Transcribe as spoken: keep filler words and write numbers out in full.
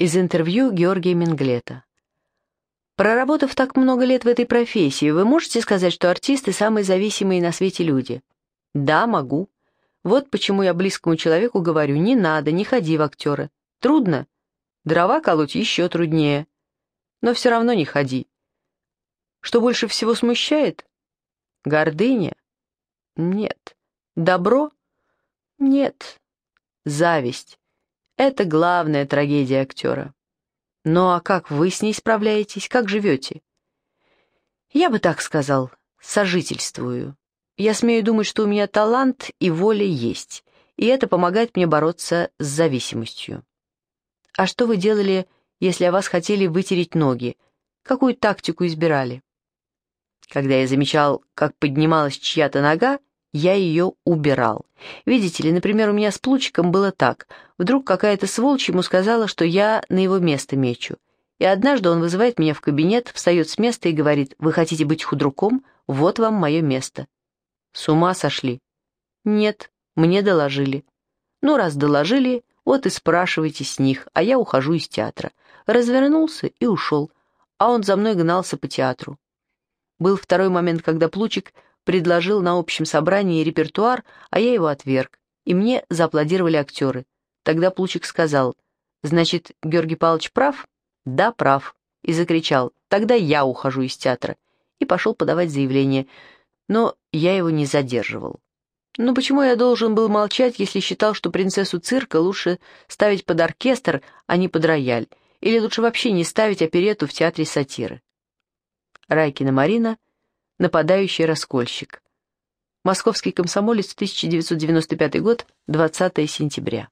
Из интервью Георгия Менглета. Проработав так много лет в этой профессии, вы можете сказать, что артисты самые зависимые на свете люди? Да, могу. Вот почему я близкому человеку говорю: не надо, не ходи в актеры. Трудно? Дрова колоть еще труднее. Но все равно не ходи. Что больше всего смущает? Гордыня? Нет. Добро? Нет. Зависть. Это главная трагедия актера. Ну а как вы с ней справляетесь? Как живете? Я бы так сказал, сожительствую. Я смею думать, что у меня талант и воля есть, и это помогает мне бороться с зависимостью. А что вы делали, если о вас хотели вытереть ноги? Какую тактику избирали? Когда я замечал, как поднималась чья-то нога, я ее убирал. Видите ли, например, у меня с Плучиком было так. Вдруг какая-то сволочь ему сказала, что я на его место мечу. И однажды он вызывает меня в кабинет, встает с места и говорит: «Вы хотите быть худруком? Вот вам мое место». С ума сошли? Нет, мне доложили. Ну, раз доложили, вот и спрашивайте с них, а я ухожу из театра. Развернулся и ушел, а он за мной гнался по театру. Был второй момент, когда Плучик предложил на общем собрании репертуар, а я его отверг, и мне зааплодировали актеры. Тогда Плучик сказал: «Значит, Георгий Павлович прав?» «Да, прав», и закричал: «Тогда я ухожу из театра», и пошел подавать заявление, но я его не задерживал. Но почему я должен был молчать, если считал, что принцессу цирка лучше ставить под оркестр, а не под рояль, или лучше вообще не ставить оперетту в театре сатиры? Райкина Марина, нападающий раскольщик. Московский комсомолец, тысяча девятьсот девяносто пятый год, двадцатое сентября.